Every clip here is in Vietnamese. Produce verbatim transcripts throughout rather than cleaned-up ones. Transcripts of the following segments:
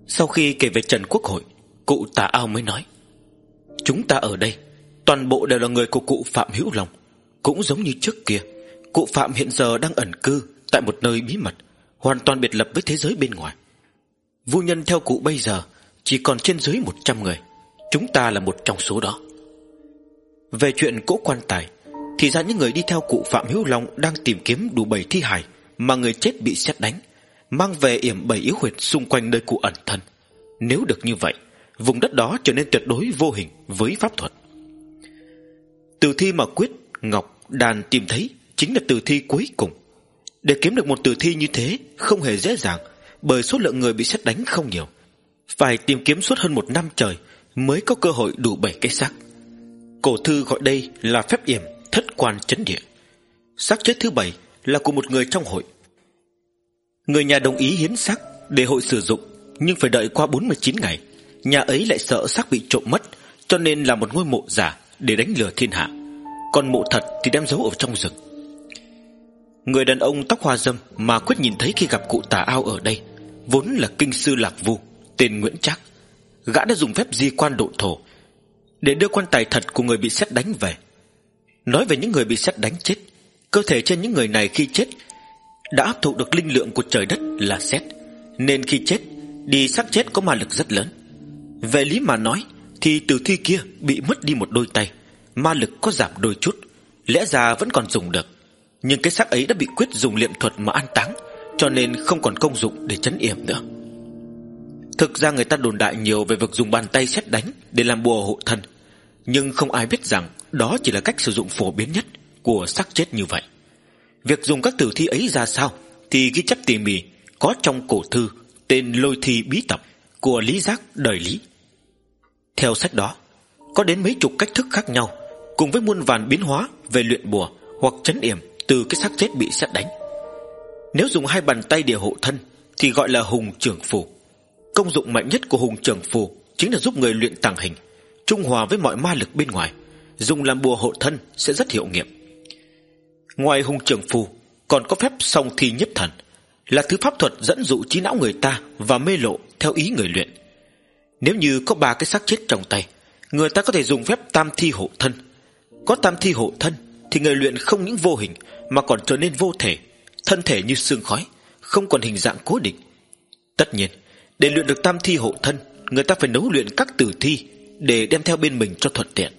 Sau khi kể về Trần Quốc Hội, cụ Tà Ao mới nói: chúng ta ở đây toàn bộ đều là người của cụ Phạm Hữu Long. Cũng giống như trước kia, cụ Phạm hiện giờ đang ẩn cư tại một nơi bí mật, hoàn toàn biệt lập với thế giới bên ngoài. Phu nhân theo cụ bây giờ chỉ còn trên dưới một trăm người. Chúng ta là một trong số đó. Về chuyện cỗ quan tài, thì ra những người đi theo cụ Phạm Hữu Long đang tìm kiếm đủ bảy thi hài mà người chết bị sét đánh, mang về yểm bảy yếu huyệt xung quanh nơi cụ ẩn thân. Nếu được như vậy, vùng đất đó trở nên tuyệt đối vô hình với pháp thuật. Tử thi mà Quyết, Ngọc, Đàn tìm thấy chính là tử thi cuối cùng. Để kiếm được một tử thi như thế không hề dễ dàng, bởi số lượng người bị sét đánh không nhiều. Phải tìm kiếm suốt hơn một năm trời mới có cơ hội đủ bảy cái xác. Cổ thư gọi đây là phép yểm thất quan chấn địa. Xác chết thứ bảy là của một người trong hội. Người nhà đồng ý hiến xác để hội sử dụng, nhưng phải đợi qua bốn mươi chín ngày. Nhà ấy lại sợ xác bị trộm mất, cho nên làm một ngôi mộ giả để đánh lừa thiên hạ. Còn mộ thật thì đem giấu ở trong rừng. Người đàn ông tóc hoa râm mà Quyết nhìn thấy khi gặp cụ Tà Ao ở đây vốn là kinh sư Lạc Vu, tên Nguyễn Trác. Gã đã dùng phép di quan độ thổ để đưa quan tài thật của người bị sét đánh về. Nói về những người bị sét đánh chết, cơ thể trên những người này khi chết đã hấp thụ được linh lượng của trời đất là sét, nên khi chết đi xác chết có ma lực rất lớn. Về lý mà nói thì tử thi kia bị mất đi một đôi tay, ma lực có giảm đôi chút, lẽ ra vẫn còn dùng được. Nhưng cái xác ấy đã bị Quyết dùng liệm thuật mà an táng, cho nên không còn công dụng để trấn yểm nữa. Thực ra người ta đồn đại nhiều về việc dùng bàn tay sét đánh để làm bùa hộ thân, nhưng không ai biết rằng đó chỉ là cách sử dụng phổ biến nhất của xác chết như vậy. Việc dùng các tử thi ấy ra sao thì ghi chép tỉ mỉ có trong cổ thư tên Lôi Thi Bí Tập của Lý Giác đời Lý. Theo sách đó, có đến mấy chục cách thức khác nhau, cùng với muôn vàn biến hóa về luyện bùa hoặc trấn yểm từ cái xác chết bị sét đánh. Nếu dùng hai bàn tay để hộ thân thì gọi là hùng trưởng phù. Công dụng mạnh nhất của hùng trưởng phù chính là giúp người luyện tàng hình, trung hòa với mọi ma lực bên ngoài. Dùng làm bùa hộ thân sẽ rất hiệu nghiệm. Ngoài hùng trưởng phù, còn có phép song thi nhiếp thần, là thứ pháp thuật dẫn dụ trí não người ta và mê lộ theo ý người luyện. Nếu như có ba cái xác chết trong tay, người ta có thể dùng phép tam thi hộ thân. Có tam thi hộ thân thì người luyện không những vô hình mà còn trở nên vô thể, thân thể như sương khói, không còn hình dạng cố định. Tất nhiên, để luyện được tam thi hộ thân, người ta phải nấu luyện các tử thi để đem theo bên mình cho thuận tiện.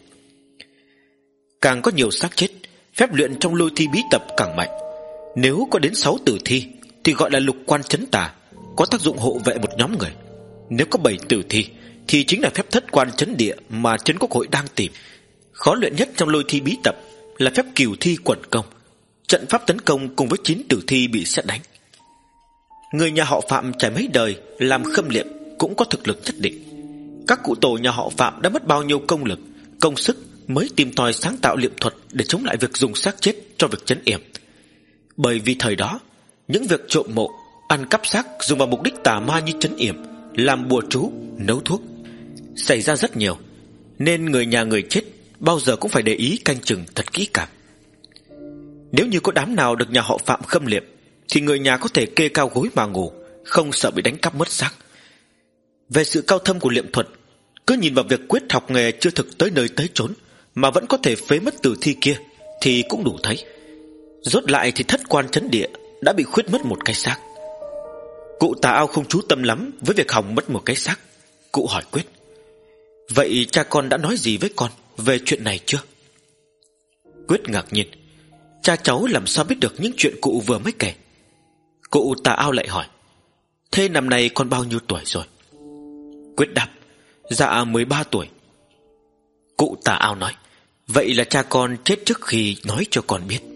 Càng có nhiều xác chết, phép luyện trong Lôi Thi Bí Tập càng mạnh. Nếu có đến sáu tử thi thì gọi là lục quan chấn tà, có tác dụng hộ vệ một nhóm người. Nếu có bảy tử thi thì chính là phép thất quan chấn địa mà Trấn Quốc Hội đang tìm. Khó luyện nhất trong Lôi Thi Bí Tập là phép cửu thi quẩn công, trận pháp tấn công cùng với chín tử thi bị sét đánh. Người nhà họ Phạm trải mấy đời làm khâm liệm cũng có thực lực nhất định. Các cụ tổ nhà họ Phạm đã mất bao nhiêu công lực, công sức mới tìm tòi sáng tạo liệm thuật để chống lại việc dùng xác chết cho việc trấn yểm. Bởi vì thời đó, những việc trộm mộ, ăn cắp xác dùng vào mục đích tà ma như trấn yểm, làm bùa chú, nấu thuốc xảy ra rất nhiều, nên người nhà người chết bao giờ cũng phải để ý canh chừng thật kỹ càng. Nếu như có đám nào được nhà họ Phạm khâm liệm thì người nhà có thể kê cao gối mà ngủ, không sợ bị đánh cắp mất xác. Về sự cao thâm của liệm thuật, cứ nhìn vào việc Quyết học nghề chưa thực tới nơi tới chốn mà vẫn có thể phế mất tử thi kia thì cũng đủ thấy. Rốt lại thì thất quan chấn địa đã bị khuyết mất một cái xác. Cụ Tà Ao không chú tâm lắm với việc hỏng mất một cái xác. Cụ hỏi Quyết: vậy cha con đã nói gì với con về chuyện này chưa? Quyết ngạc nhiên: cha cháu làm sao biết được những chuyện cụ vừa mới kể? Cụ Tà Ao lại hỏi: thế năm nay con bao nhiêu tuổi rồi? Quyết đáp: dạ mười ba tuổi. Cụ Tà Ao nói: vậy là cha con chết trước khi nói cho con biết.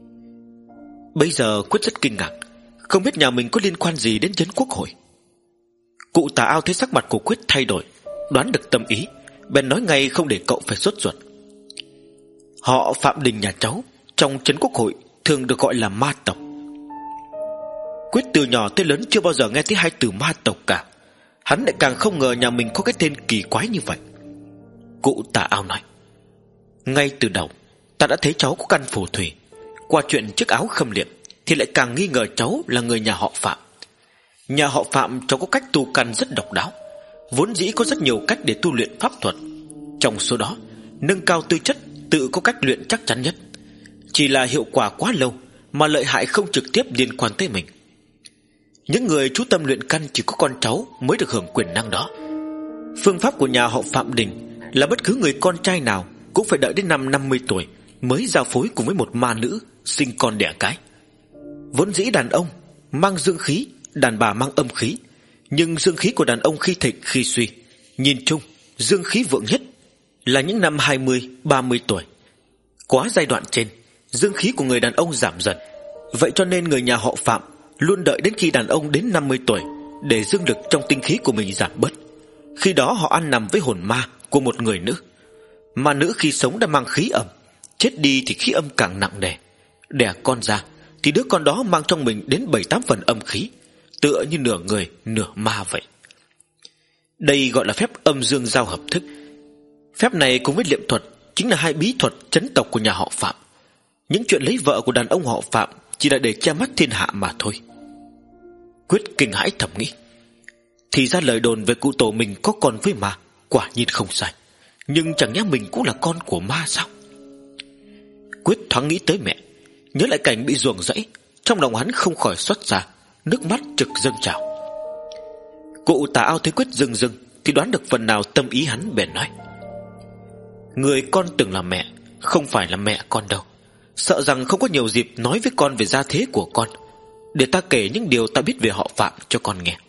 Bây giờ Quyết rất kinh ngạc, không biết nhà mình có liên quan gì đến Trấn Quốc Hội. Cụ Tà Ao thấy sắc mặt của Quyết thay đổi, đoán được tâm ý, bèn nói ngay không để cậu phải sốt ruột. Họ Phạm Đình nhà cháu trong Trấn Quốc Hội thường được gọi là ma tộc. Quyết từ nhỏ tới lớn chưa bao giờ nghe thấy hai từ ma tộc cả. Hắn lại càng không ngờ nhà mình có cái tên kỳ quái như vậy. Cụ Tà Ao nói: ngay từ đầu ta đã thấy cháu có căn phù thủy. Qua chuyện chiếc áo khâm liệm thì lại càng nghi ngờ cháu là người nhà họ Phạm. Nhà họ Phạm cháu có cách tu căn rất độc đáo. Vốn dĩ có rất nhiều cách để tu luyện pháp thuật. Trong số đó, nâng cao tư chất tự có cách luyện chắc chắn nhất. Chỉ là hiệu quả quá lâu mà lợi hại không trực tiếp liên quan tới mình. Những người chú tâm luyện căn chỉ có con cháu mới được hưởng quyền năng đó. Phương pháp của nhà họ Phạm Đình là bất cứ người con trai nào cũng phải đợi đến năm năm mươi tuổi mới giao phối cùng với một ma nữ sinh con đẻ cái. Vốn dĩ đàn ông mang dương khí, đàn bà mang âm khí, nhưng dương khí của đàn ông khi thịnh khi suy. Nhìn chung, dương khí vượng nhất là những năm hai mươi, ba mươi tuổi. Quá giai đoạn trên, dương khí của người đàn ông giảm dần. Vậy cho nên người nhà họ Phạm luôn đợi đến khi đàn ông đến năm mươi tuổi để dương lực trong tinh khí của mình giảm bớt. Khi đó họ ăn nằm với hồn ma của một người nữ. Mà nữ khi sống đã mang khí âm, chết đi thì khí âm càng nặng nề. Đẻ con ra thì đứa con đó mang trong mình đến bảy tám phần âm khí, tựa như nửa người nửa ma vậy. Đây gọi là phép âm dương giao hợp thức. Phép này cùng với liệm thuật chính là hai bí thuật chấn tộc của nhà họ Phạm. Những chuyện lấy vợ của đàn ông họ Phạm chỉ là để che mắt thiên hạ mà thôi. Quyết kinh hãi thầm nghĩ, thì ra lời đồn về cụ tổ mình có con với ma quả nhiên không sai. Nhưng chẳng nhẽ mình cũng là con của ma sao? Quyết thoáng nghĩ tới mẹ, nhớ lại cảnh bị ruồng rẫy, trong lòng hắn không khỏi xót ra, nước mắt trực dâng trào. Cụ Tà Ao thấy Quyết rưng rưng thì đoán được phần nào tâm ý hắn, bèn nói: người con từng là mẹ, không phải là mẹ con đâu. Sợ rằng không có nhiều dịp nói với con về gia thế của con. Để ta kể những điều ta biết về họ Phạm cho con nghe.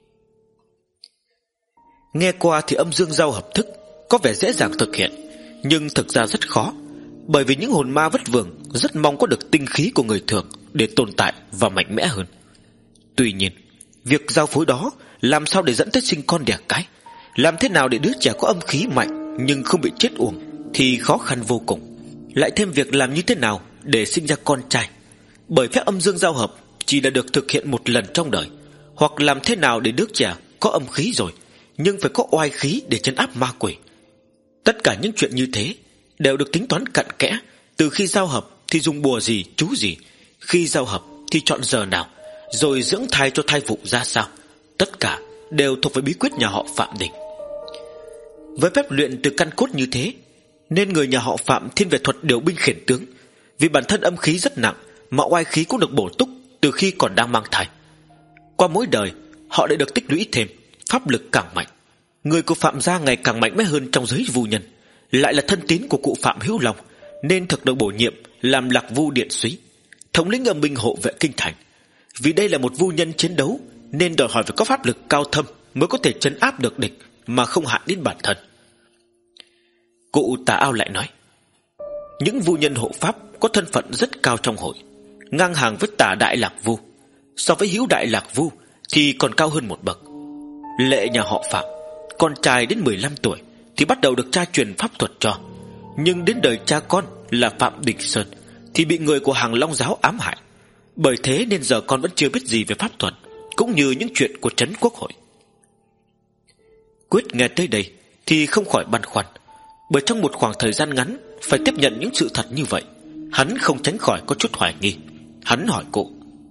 Nghe qua thì âm dương giao hợp thức có vẻ dễ dàng thực hiện, nhưng thực ra rất khó. Bởi vì những hồn ma vất vưởng rất mong có được tinh khí của người thường để tồn tại và mạnh mẽ hơn. Tuy nhiên, việc giao phối đó làm sao để dẫn tới sinh con đẻ cái, làm thế nào để đứa trẻ có âm khí mạnh nhưng không bị chết uổng thì khó khăn vô cùng. Lại thêm việc làm như thế nào để sinh ra con trai, bởi phép âm dương giao hợp chỉ là được thực hiện một lần trong đời. Hoặc làm thế nào để đứa trẻ có âm khí rồi nhưng phải có oai khí để trấn áp ma quỷ. Tất cả những chuyện như thế đều được tính toán cặn kẽ. Từ khi giao hợp thì dùng bùa gì, chú gì, khi giao hợp thì chọn giờ nào, rồi dưỡng thai cho thai phụ ra sao, tất cả đều thuộc về bí quyết nhà họ Phạm Đình. Với phép luyện từ căn cốt như thế, nên người nhà họ Phạm thiên về thuật điều binh khiển tướng. Vì bản thân âm khí rất nặng mà oai khí cũng được bổ túc từ khi còn đang mang thai. Qua mỗi đời họ lại được tích lũy thêm, pháp lực càng mạnh. Người của Phạm gia ngày càng mạnh mẽ hơn trong giới vu nhân, lại là thân tín của cụ Phạm Hữu Long, nên thực được bổ nhiệm làm Lạc Vu Điện Súy, thống lĩnh âm binh hộ vệ kinh thành. Vì đây là một vu nhân chiến đấu nên đòi hỏi phải có pháp lực cao thâm mới có thể trấn áp được địch mà không hạn đến bản thân. Cụ Tà Ao lại nói, những vu nhân hộ pháp có thân phận rất cao trong hội, ngang hàng với Tà Đại Lạc Vu. So với Hữu Đại Lạc Vu thì còn cao hơn một bậc. Lệ nhà họ Phạm, con trai đến mười lăm tuổi thì bắt đầu được cha truyền pháp thuật cho. Nhưng đến đời cha con là Phạm Đình Sơn thì bị người của Hàng Long giáo ám hại. Bởi thế nên giờ con vẫn chưa biết gì về pháp thuật, cũng như những chuyện của trấn quốc hội. Quyết nghe tới đây thì không khỏi băn khoăn. Bởi trong một khoảng thời gian ngắn phải tiếp nhận những sự thật như vậy, hắn không tránh khỏi có chút hoài nghi. Hắn hỏi cụ,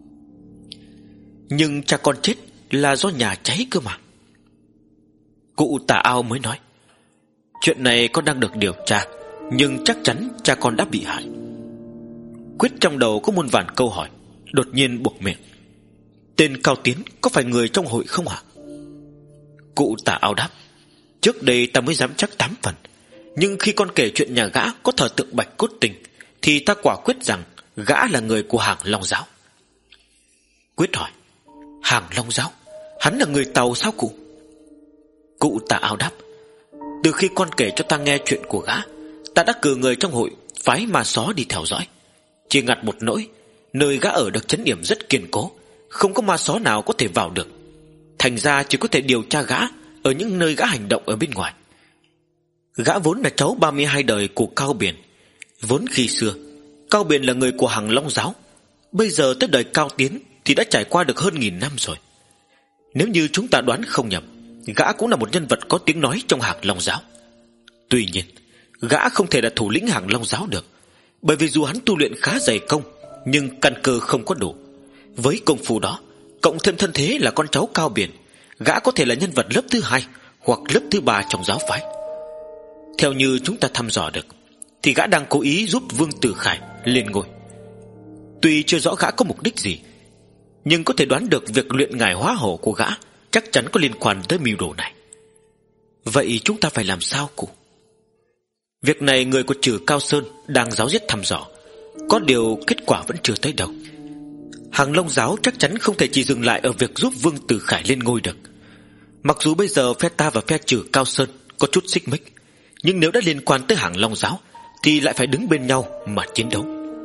nhưng cha con chết là do nhà cháy cơ mà. Cụ Tà Ao mới nói, chuyện này con đang được điều tra, nhưng chắc chắn cha con đã bị hại. Quyết trong đầu có muôn vàn câu hỏi, đột nhiên buộc miệng, tên Cao Tiến có phải người trong hội không hả? Cụ Tà Ao đáp, trước đây ta mới dám chắc tám phần, nhưng khi con kể chuyện nhà gã có thờ tượng Bạch Cốt Tình thì ta quả quyết rằng gã là người của Hàng Long giáo. Quyết hỏi, Hàng Long giáo? Hắn là người Tàu sao cụ? Cụ Tà Ao đáp, từ khi con kể cho ta nghe chuyện của gã, ta đã cử người trong hội phái ma só đi theo dõi. Chỉ ngặt một nỗi, nơi gã ở được trấn yểm rất kiên cố, không có ma só nào có thể vào được. Thành ra chỉ có thể điều tra gã ở những nơi gã hành động ở bên ngoài. Gã vốn là cháu ba mươi hai đời của Cao Biển. Vốn khi xưa Cao Biển là người của Hàng Long giáo, bây giờ tới đời Cao Tiến thì đã trải qua được hơn nghìn năm rồi. Nếu như chúng ta đoán không nhầm, gã cũng là một nhân vật có tiếng nói trong Hàng Long giáo. Tuy nhiên, gã không thể là thủ lĩnh Hàng Long giáo được, bởi vì dù hắn tu luyện khá dày công, nhưng căn cơ không có đủ. Với công phu đó, cộng thêm thân thế là con cháu Cao Biển, gã có thể là nhân vật lớp thứ hai hoặc lớp thứ ba trong giáo phái. Theo như chúng ta thăm dò được, thì gã đang cố ý giúp Vương Tử Khải lên ngôi. Tuy chưa rõ gã có mục đích gì, nhưng có thể đoán được việc luyện ngải hóa hổ của gã chắc chắn có liên quan tới mưu đồ này. Vậy chúng ta phải làm sao cụ? Việc này người của Trừ Cao Sơn đang giáo diết thăm dò, có điều kết quả vẫn chưa tới đâu. Hàng Long giáo chắc chắn không thể chỉ dừng lại ở việc giúp Vương Tử Khải lên ngôi được. Mặc dù bây giờ phe ta và phe Trừ Cao Sơn có chút xích mích, nhưng nếu đã liên quan tới Hàng Long giáo thì lại phải đứng bên nhau mà chiến đấu.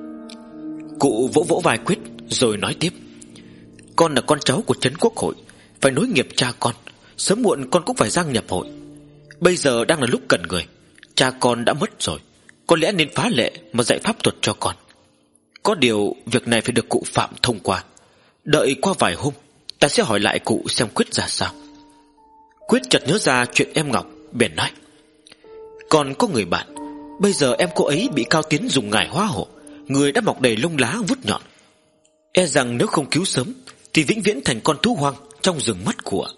Cụ vỗ vỗ vai Quyết rồi nói tiếp: Con là con cháu của Trấn Quốc hội, phải nối nghiệp cha con, sớm muộn con cũng phải gia nhập hội. Bây giờ đang là lúc cần người, cha con đã mất rồi, có lẽ nên phá lệ mà dạy pháp thuật cho con. Có điều việc này phải được cụ Phạm thông qua. Đợi qua vài hôm ta sẽ hỏi lại cụ xem Quyết ra sao. Quyết chợt nhớ ra chuyện em Ngọc, bèn nói: Còn có người bạn, bây giờ em cô ấy bị Cao Tiến dùng ngải hóa hổ, người đã mọc đầy lông lá vuốt nhọn. E rằng nếu không cứu sớm thì vĩnh viễn thành con thú hoang trong rừng mắt của.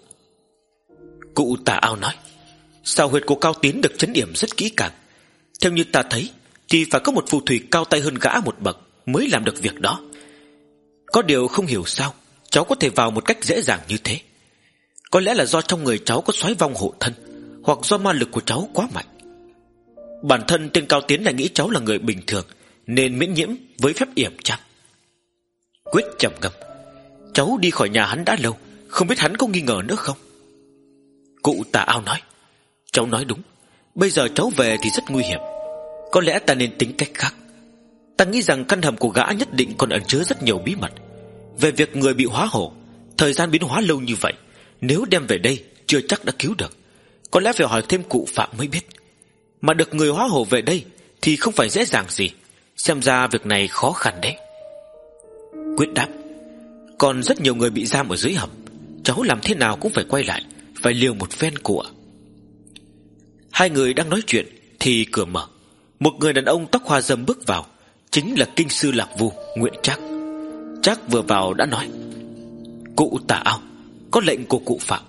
Cụ Tà Ao nói: Sao huyệt của Cao Tiến được trấn yểm rất kỹ càng. Theo như ta thấy thì phải có một phù thủy cao tay hơn gã một bậc mới làm được việc đó. Có điều không hiểu sao cháu có thể vào một cách dễ dàng như thế. Có lẽ là do trong người cháu có soái vong hộ thân, hoặc do ma lực của cháu quá mạnh. Bản thân tên Cao Tiến lại nghĩ cháu là người bình thường nên miễn nhiễm với phép yểm chăng? Quyết trầm ngâm: Cháu đi khỏi nhà hắn đã lâu, không biết hắn có nghi ngờ nữa không? Cụ Tà Ao nói: Cháu nói đúng, bây giờ cháu về thì rất nguy hiểm. Có lẽ ta nên tính cách khác. Ta nghĩ rằng căn hầm của gã nhất định còn ẩn chứa rất nhiều bí mật. Về việc người bị hóa hổ, thời gian biến hóa lâu như vậy, nếu đem về đây chưa chắc đã cứu được. Có lẽ phải hỏi thêm cụ Phạm mới biết. Mà được người hóa hổ về đây thì không phải dễ dàng gì. Xem ra việc này khó khăn đấy. Quyết đáp: Còn rất nhiều người bị giam ở dưới hầm, cháu làm thế nào cũng phải quay lại, phải liều một phen của. Hai người đang nói chuyện thì cửa mở. Một người đàn ông tóc hoa râm bước vào, chính là kinh sư Lạc Vu Nguyễn Trác. Trác vừa vào đã nói: Cụ Tà Ao, có lệnh của cụ Phạm.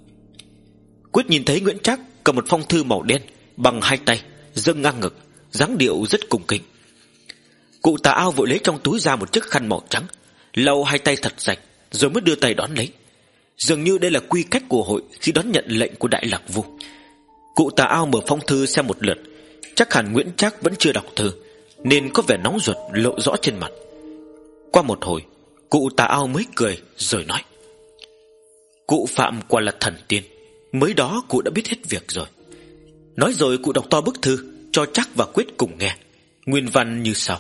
Quyết nhìn thấy Nguyễn Trác cầm một phong thư màu đen bằng hai tay, dâng ngang ngực, dáng điệu rất cung kính. Cụ Tà Ao vội lấy trong túi ra một chiếc khăn màu trắng, lau hai tay thật sạch rồi mới đưa tay đón lấy. Dường như đây là quy cách của hội khi đón nhận lệnh của Đại Lạc Vu. Cụ Tà Ao mở phong thư xem một lượt, chắc hẳn Nguyễn Trác vẫn chưa đọc thư nên có vẻ nóng ruột lộ rõ trên mặt. Qua một hồi, cụ Tà Ao mới cười rồi nói: Cụ Phạm quả là thần tiên, mới đó cụ đã biết hết việc rồi. Nói rồi cụ đọc to bức thư cho Trác và Quyết cùng nghe. Nguyên văn như sau: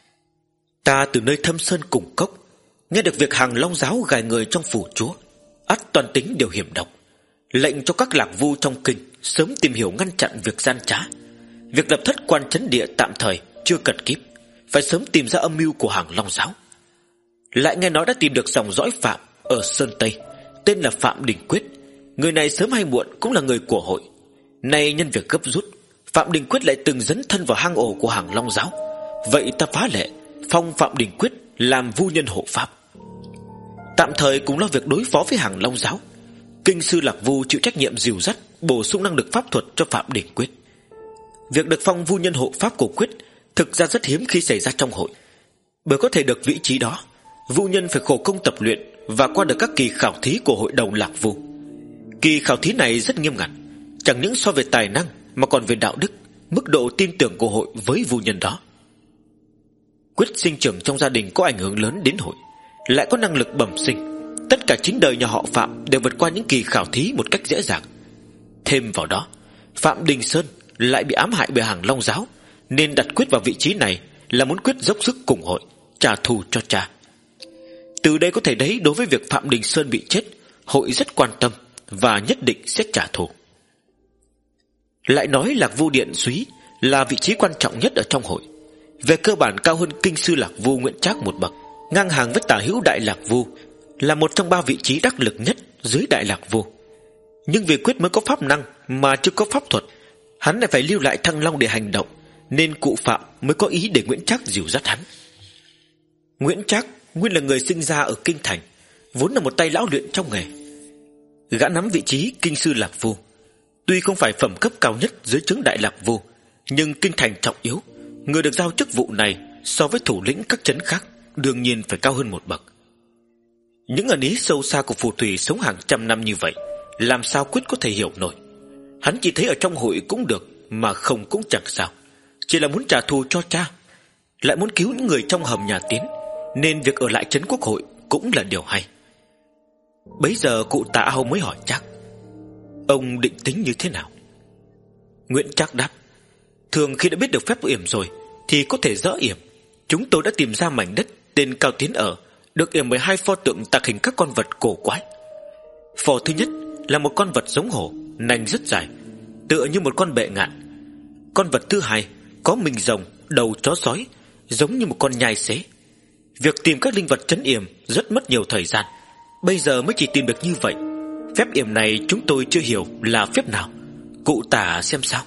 Ta từ nơi thâm sơn cùng cốc nghe được việc Hàng Long giáo gài người trong phủ chúa, ắt toàn tính đều hiểm độc. Lệnh cho các lạc vu trong kinh sớm tìm hiểu ngăn chặn việc gian trá. Việc lập thất quan trấn địa tạm thời chưa cần kíp, phải sớm tìm ra âm mưu của Hàng Long giáo. Lại nghe nói đã tìm được dòng dõi Phạm ở Sơn Tây, tên là Phạm Đình Quyết. Người này sớm hay muộn cũng là người của hội. Nay nhân việc gấp rút, Phạm Đình Quyết lại từng dấn thân vào hang ổ của Hàng Long giáo. Vậy ta phá lệ phong Phạm Đình Quyết làm vu nhân hộ pháp, tạm thời cũng lo việc đối phó với Hàng Long giáo. Kinh sư Lạc Vu chịu trách nhiệm dìu dắt, bổ sung năng lực pháp thuật cho Phạm Đình Quyết. Việc được phong vu nhân hộ pháp của Quyết thực ra rất hiếm khi xảy ra trong hội. Bởi có thể được vị trí đó, vu nhân phải khổ công tập luyện và qua được các kỳ khảo thí của hội đồng Lạc Vu. Kỳ khảo thí này rất nghiêm ngặt, chẳng những so về tài năng mà còn về đạo đức, mức độ tin tưởng của hội với vu nhân đó. Quyết sinh trưởng trong gia đình có ảnh hưởng lớn đến hội, lại có năng lực bẩm sinh. Tất cả chính đời nhà họ Phạm đều vượt qua những kỳ khảo thí một cách dễ dàng. Thêm vào đó, Phạm Đình Sơn lại bị ám hại bởi Hàng Long giáo, nên đặt Quyết vào vị trí này là muốn Quyết dốc sức cùng hội, trả thù cho cha. Từ đây có thể thấy đối với việc Phạm Đình Sơn bị chết, hội rất quan tâm và nhất định sẽ trả thù. Lại nói Lạc Vu Điện Súy là vị trí quan trọng nhất ở trong hội, về cơ bản cao hơn kinh sư Lạc Vu Nguyễn Trác một bậc, ngang hàng với tả hữu Đại Lạc Vu, là một trong ba vị trí đắc lực nhất dưới Đại Lạc Vu. Nhưng vì Quyết mới có pháp năng mà chưa có pháp thuật, hắn lại phải lưu lại Thăng Long để hành động, nên cụ Phạm mới có ý để Nguyễn Trác dìu dắt hắn. Nguyễn Trác nguyên là người sinh ra ở kinh thành, vốn là một tay lão luyện trong nghề. Gã nắm vị trí kinh sư Lạc Vu. Tuy không phải phẩm cấp cao nhất dưới trướng Đại Lạc Vu, nhưng kinh thành trọng yếu, người được giao chức vụ này so với thủ lĩnh các trấn khác đương nhiên phải cao hơn một bậc. Những ẩn ý sâu xa của phù thủy sống hàng trăm năm như vậy, làm sao Quyết có thể hiểu nổi. Hắn chỉ thấy ở trong hội cũng được, mà không cũng chẳng sao, chỉ là muốn trả thù cho cha, lại muốn cứu những người trong hầm nhà Tiến, nên việc ở lại trấn Quốc hội cũng là điều hay. Bấy giờ cụ Tà Ao mới hỏi Trác: ông định tính như thế nào? Nguyễn Trác đáp: thường khi đã biết được phép yểm rồi thì có thể dỡ yểm. Chúng tôi đã tìm ra mảnh đất tên Cao Tiến ở, được yểm bởi hai pho tượng tạc hình các con vật cổ quái. Pho thứ nhất là một con vật giống hổ, nanh rất dài, tựa như một con bệ ngạn. Con vật thứ hai có mình rồng, đầu chó sói, giống như một con nhai xế. Việc tìm các linh vật trấn yểm rất mất nhiều thời gian, bây giờ mới chỉ tìm được như vậy. Phép yểm này chúng tôi chưa hiểu là phép nào, cụ tả xem sao.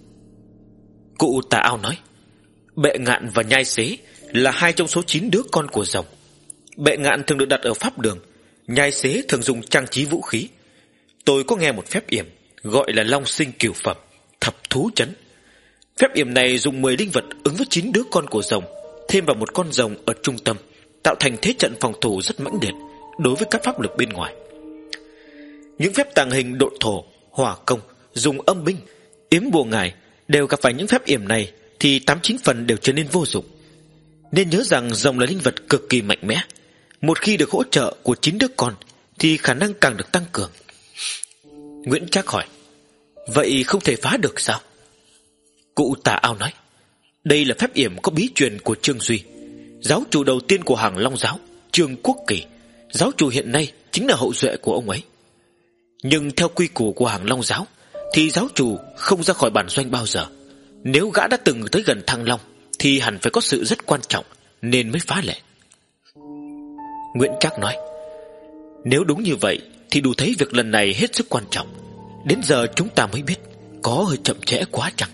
Cụ Tà Ao nói: bệ ngạn và nhai xế là hai trong số chín đứa con của rồng. Bệ ngạn thường được đặt ở pháp đường, nhai xế thường dùng trang trí vũ khí. Tôi có nghe một phép yểm gọi là long sinh cửu phẩm, thập thú trấn. Phép yểm này dùng mười linh vật ứng với chín đứa con của rồng, thêm vào một con rồng ở trung tâm, tạo thành thế trận phòng thủ rất mãnh liệt đối với các pháp lực bên ngoài. Những phép tàng hình độn thổ, hỏa công, dùng âm binh, yếm bùa ngải đều gặp phải những phép yểm này thì tám chín phần đều trở nên vô dụng. Nên nhớ rằng rồng là linh vật cực kỳ mạnh mẽ, một khi được hỗ trợ của chín đứa con thì khả năng càng được tăng cường. Nguyễn Trác hỏi: vậy không thể phá được sao? Cụ Tà Ao nói: đây là phép yểm có bí truyền của Trương Duy, giáo chủ đầu tiên của Hàng Long giáo, Trương Quốc Kỳ. Giáo chủ hiện nay chính là hậu duệ của ông ấy. Nhưng theo quy củ của Hàng Long giáo thì giáo chủ không ra khỏi bản doanh bao giờ. Nếu gã đã từng tới gần Thăng Long thì hẳn phải có sự rất quan trọng nên mới phá lệ. Nguyễn Trác nói: nếu đúng như vậy thì đủ thấy việc lần này hết sức quan trọng. Đến giờ chúng ta mới biết, có hơi chậm trễ quá chăng?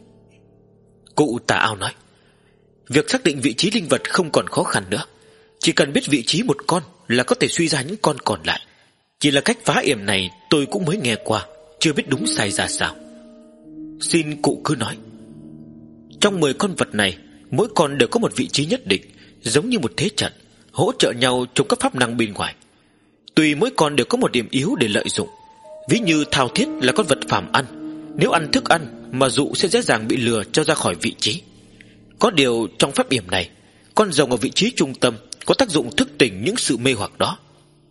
Cụ Tà Ao nói: việc xác định vị trí linh vật không còn khó khăn nữa. Chỉ cần biết vị trí một con là có thể suy ra những con còn lại. Chỉ là cách phá yểm này tôi cũng mới nghe qua, chưa biết đúng sai ra sao. Xin cụ cứ nói. Trong mười con vật này, mỗi con đều có một vị trí nhất định, giống như một thế trận, hỗ trợ nhau trong các pháp năng bên ngoài. Tuy mỗi con đều có một điểm yếu để lợi dụng. Ví như thao thiết là con vật phàm ăn, nếu ăn thức ăn mà dụ sẽ dễ dàng bị lừa cho ra khỏi vị trí. Có điều trong pháp yểm này, con rồng ở vị trí trung tâm có tác dụng thức tỉnh những sự mê hoặc đó.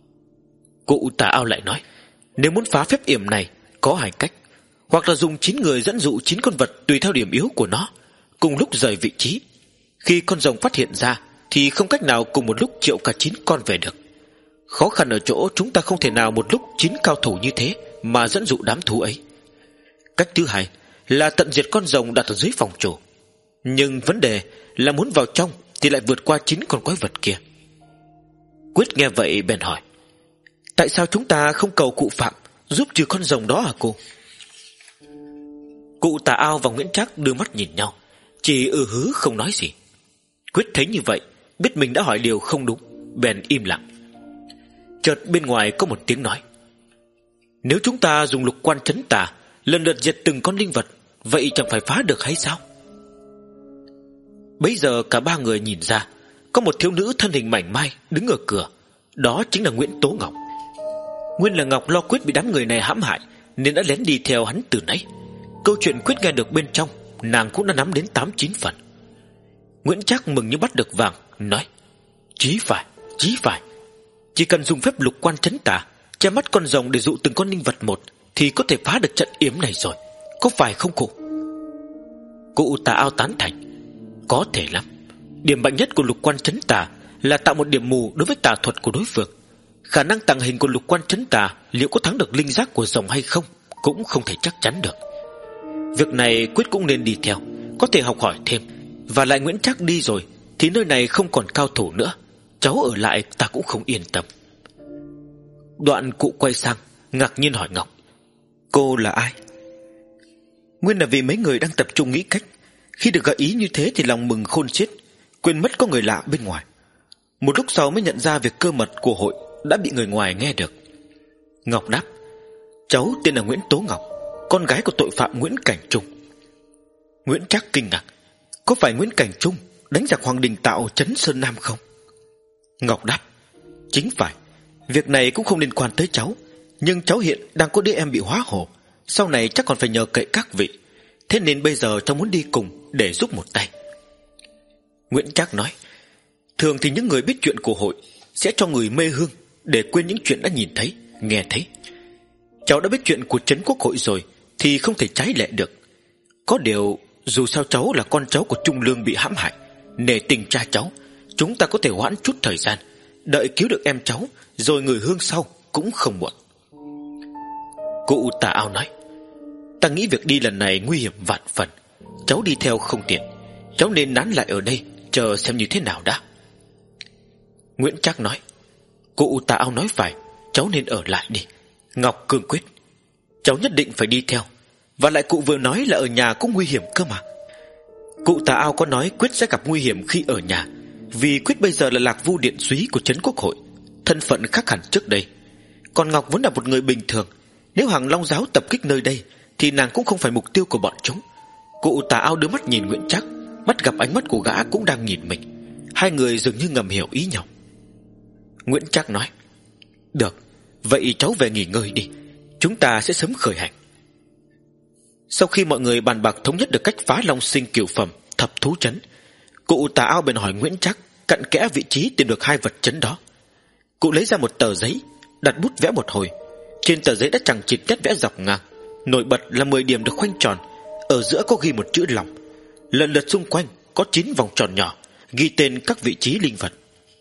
Cụ Tà Ao lại nói: nếu muốn phá phép yểm này có hai cách, hoặc là dùng chín người dẫn dụ chín con vật tùy theo điểm yếu của nó, cùng lúc rời vị trí. Khi con rồng phát hiện ra thì không cách nào cùng một lúc triệu cả chín con về được. Khó khăn ở chỗ chúng ta không thể nào một lúc chín cao thủ như thế mà dẫn dụ đám thú ấy. Cách thứ hai là tận diệt con rồng đặt ở dưới phòng chủ. Nhưng vấn đề là muốn vào trong thì lại vượt qua chín con quái vật kia. Quyết nghe vậy bèn hỏi: tại sao chúng ta không cầu cụ Phạm giúp trừ con rồng đó hả cô? Cụ Tà Ao và Nguyễn Trác đưa mắt nhìn nhau, chỉ ừ hứ không nói gì. Quyết thấy như vậy, biết mình đã hỏi điều không đúng, bèn im lặng. Chợt bên ngoài có một tiếng nói: nếu chúng ta dùng lục quan trấn tà, lần lượt diệt từng con linh vật, vậy chẳng phải phá được hay sao? Bấy giờ cả ba người nhìn ra, có một thiếu nữ thân hình mảnh mai đứng ở cửa. Đó chính là Nguyễn Tố Ngọc. Nguyên là Ngọc lo Quyết bị đám người này hãm hại nên đã lén đi theo hắn từ nãy. Câu chuyện Quyết nghe được bên trong, nàng cũng đã nắm đến tám chín phần. Nguyễn Trác mừng như bắt được vàng, nói: chí phải, chí phải. Chỉ cần dùng phép lục quan trấn tà, che mắt con rồng để dụ từng con linh vật một, thì có thể phá được trận yểm này rồi, có phải không cụ? Cụ Tà Ao tán thành: có thể lắm. Điểm mạnh nhất của lục quan trấn tà là tạo một điểm mù đối với tà thuật của đối phương. Khả năng tàng hình của lục quan trấn tà liệu có thắng được linh giác của rồng hay không cũng không thể chắc chắn được. Việc này Quyết cũng nên đi theo, có thể học hỏi thêm. Và lại Nguyễn Trác đi rồi thì nơi này không còn cao thủ nữa, cháu ở lại ta cũng không yên tâm. Đoạn cụ quay sang ngạc nhiên hỏi Ngọc: cô là ai? Nguyên là vì mấy người đang tập trung nghĩ cách, khi được gợi ý như thế thì lòng mừng khôn xiết, quên mất có người lạ bên ngoài. Một lúc sau mới nhận ra việc cơ mật của hội đã bị người ngoài nghe được. Ngọc đáp: cháu tên là Nguyễn Tố Ngọc, con gái của tội phạm Nguyễn Cảnh Trung. Nguyễn Trác kinh ngạc: có phải Nguyễn Cảnh Trung đánh giặc Hoàng Đình Tạo trấn Sơn Nam không? Ngọc đáp: chính phải. Việc này cũng không liên quan tới cháu, nhưng cháu hiện đang có đứa em bị hóa hổ, sau này chắc còn phải nhờ cậy các vị, thế nên bây giờ cháu muốn đi cùng để giúp một tay. Nguyễn Trác nói: thường thì những người biết chuyện của hội sẽ cho người mê hương để quên những chuyện đã nhìn thấy, nghe thấy. Cháu đã biết chuyện của trấn Quốc hội rồi thì không thể trái lệ được. Có điều dù sao cháu là con cháu của Trung Lương bị hãm hại, nể tình cha cháu, chúng ta có thể hoãn chút thời gian, đợi cứu được em cháu rồi người hương sau cũng không muộn. Cụ Tà Ao nói: ta nghĩ việc đi lần này nguy hiểm vạn phần, cháu đi theo không tiện, cháu nên nán lại ở đây chờ xem như thế nào đã. Nguyễn Trác nói: cụ Tà Ao nói phải, cháu nên ở lại đi. Ngọc cương quyết: cháu nhất định phải đi theo, và lại cụ vừa nói là ở nhà cũng nguy hiểm cơ mà. Cụ Tà Ao có nói Quyết sẽ gặp nguy hiểm khi ở nhà, vì Quyết bây giờ là lạc vu điện súy của trấn Quốc hội, thân phận khác hẳn trước đây. Còn Ngọc vốn là một người bình thường, nếu Hàng Long giáo tập kích nơi đây thì nàng cũng không phải mục tiêu của bọn chúng. Cụ Tà Ao đưa mắt nhìn Nguyễn Trác, bắt gặp ánh mắt của gã cũng đang nhìn mình. Hai người dường như ngầm hiểu ý nhau. Nguyễn Trác nói: được, vậy cháu về nghỉ ngơi đi, chúng ta sẽ sớm khởi hành. Sau khi mọi người bàn bạc thống nhất được cách phá Long Sinh cửu phẩm thập thú trấn, cụ Tà Ao bèn hỏi Nguyễn Trác cặn kẽ vị trí tìm được hai vật trấn đó. Cụ lấy ra một tờ giấy, đặt bút vẽ một hồi. Trên tờ giấy đã chằng chịt nét vẽ dọc ngang, nổi bật là mười điểm được khoanh tròn, ở giữa có ghi một chữ lòng. Lần lượt xung quanh có chín vòng tròn nhỏ, ghi tên các vị trí linh vật.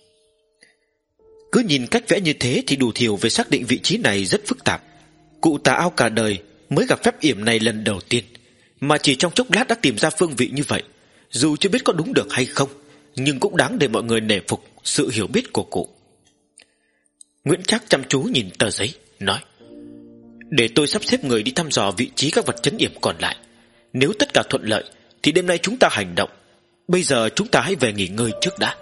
Cứ nhìn cách vẽ như thế thì đủ thiểu về xác định vị trí này rất phức tạp. Cụ Tà Ao cả đời mới gặp phép yểm này lần đầu tiên, mà chỉ trong chốc lát đã tìm ra phương vị như vậy. Dù chưa biết có đúng được hay không, nhưng cũng đáng để mọi người nể phục sự hiểu biết của cụ. Nguyễn Trác chăm chú nhìn tờ giấy, nói: để tôi sắp xếp người đi thăm dò vị trí các vật trấn yểm còn lại. Nếu tất cả thuận lợi thì đêm nay chúng ta hành động. Bây giờ chúng ta hãy về nghỉ ngơi trước đã.